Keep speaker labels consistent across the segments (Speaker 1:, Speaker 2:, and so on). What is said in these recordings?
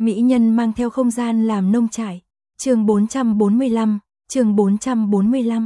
Speaker 1: Mỹ nhân mang theo không gian làm nông trại. Chương 445, chương 445.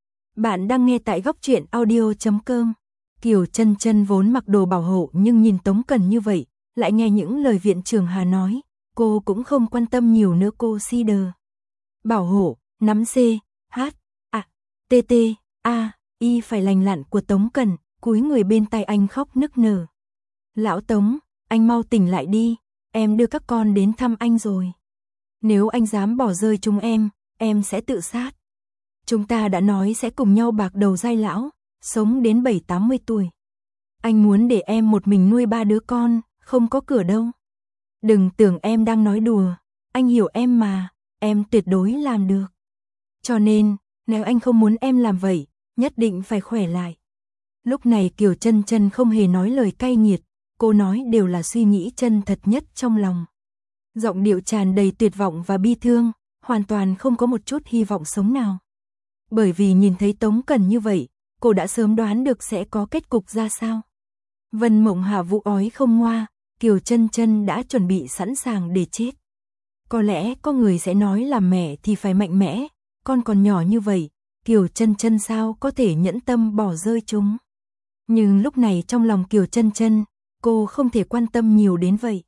Speaker 1: Bạn đang nghe tại góc truyện audio.com. Kiều Chân Chân vốn mặc đồ bảo hộ nhưng nhìn Tống Cần như vậy, lại nghe những lời viện trưởng Hà nói, cô cũng không quan tâm nhiều nữa. Cô si đờ. Bảo hộ, nắm C, H, A, T, T, A, Y phải lành lặn của Tống Cần, cúi người bên tay anh khóc nức nở. Lão Tống, anh mau tỉnh lại đi, em đưa các con đến thăm anh rồi. Nếu anh dám bỏ rơi chúng em sẽ tự sát. Chúng ta đã nói sẽ cùng nhau bạc đầu giai lão, sống đến 70-80 tuổi. Anh muốn để em một mình nuôi 3 đứa con, không có cửa đâu. Đừng tưởng em đang nói đùa, anh hiểu em mà, em tuyệt đối làm được. Cho nên, nếu anh không muốn em làm vậy, nhất định phải khỏe lại. Lúc này Kiều Chân Chân không hề nói lời cay nghiệt, cô nói đều là suy nghĩ chân thật nhất trong lòng. Giọng điệu tràn đầy tuyệt vọng và bi thương, hoàn toàn không có một chút hy vọng sống nào. Bởi vì nhìn thấy Tống Cần như vậy, cô đã sớm đoán được sẽ có kết cục ra sao. Vân Mộng Hạ vụ ói không ngoa, Kiều Chân Chân đã chuẩn bị sẵn sàng để chết. Có lẽ có người sẽ nói là mẹ thì phải mạnh mẽ, con còn nhỏ như vậy, Kiều Chân Chân sao có thể nhẫn tâm bỏ rơi chúng. Nhưng lúc này trong lòng Kiều Chân Chân, cô không thể quan tâm nhiều đến vậy.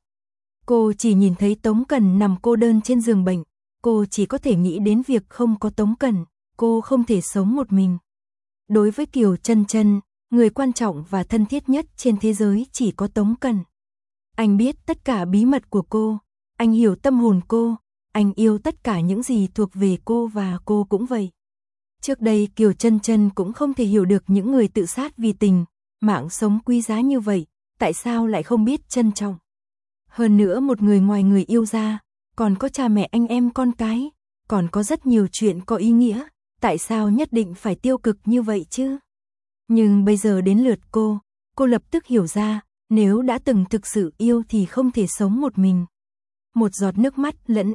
Speaker 1: Cô chỉ nhìn thấy Tống Cần nằm cô đơn trên giường bệnh, cô chỉ có thể nghĩ đến việc không có Tống Cần, cô không thể sống một mình. Đối với Kiều Chân Chân, người quan trọng và thân thiết nhất trên thế giới chỉ có Tống Cần. Anh biết tất cả bí mật của cô, anh hiểu tâm hồn cô, anh yêu tất cả những gì thuộc về cô và cô cũng vậy. Trước đây Kiều Chân Chân cũng không thể hiểu được những người tự sát vì tình, mạng sống quý giá như vậy, tại sao lại không biết trân trọng. Hơn nữa một người ngoài người yêu ra, còn có cha mẹ anh em con cái, còn có rất nhiều chuyện có ý nghĩa, tại sao nhất định phải tiêu cực như vậy chứ? Nhưng bây giờ đến lượt cô lập tức hiểu ra, nếu đã từng thực sự yêu thì không thể sống một mình. Một giọt nước mắt lẫn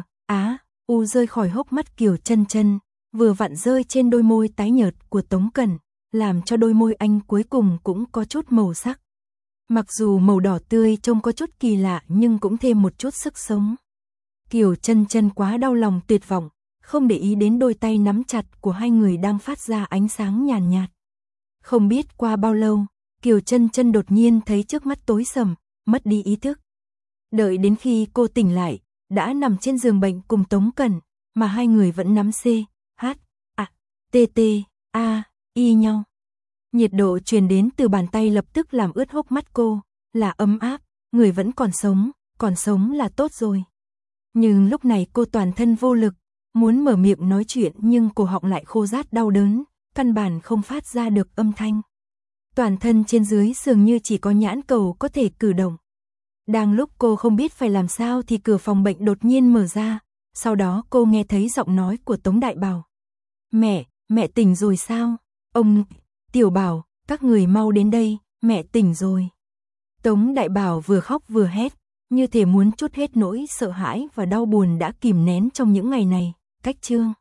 Speaker 1: u rơi khỏi hốc mắt Kiều Chân Chân, vừa vặn rơi trên đôi môi tái nhợt của Tống Cần, làm cho đôi môi anh cuối cùng cũng có chút màu sắc. Mặc dù màu đỏ tươi trông có chút kỳ lạ nhưng cũng thêm một chút sức sống. Kiều Chân Chân quá đau lòng tuyệt vọng, không để ý đến đôi tay nắm chặt của hai người đang phát ra ánh sáng nhàn nhạt. Không biết qua bao lâu, Kiều Chân Chân đột nhiên thấy trước mắt tối sầm, mất đi ý thức. Đợi đến khi cô tỉnh lại, đã nằm trên giường bệnh cùng Tống Cần, mà hai người vẫn nắm C, H, A, T, T, A, Y nhau. Nhiệt độ truyền đến từ bàn tay lập tức làm ướt hốc mắt cô, là ấm áp, người vẫn còn sống là tốt rồi. Nhưng lúc này cô toàn thân vô lực, muốn mở miệng nói chuyện nhưng cổ họng lại khô rát đau đớn, căn bản không phát ra được âm thanh. Toàn thân trên dưới dường như chỉ có nhãn cầu có thể cử động. Đang lúc cô không biết phải làm sao thì cửa phòng bệnh đột nhiên mở ra, sau đó cô nghe thấy giọng nói của Tống Đại Bảo. Mẹ tỉnh rồi sao? Ông, Tiểu Bảo, các người mau đến đây, mẹ tỉnh rồi. Tống Đại Bảo vừa khóc vừa hét, như thể muốn trút hết nỗi sợ hãi và đau buồn đã kìm nén trong những ngày này. Cách chương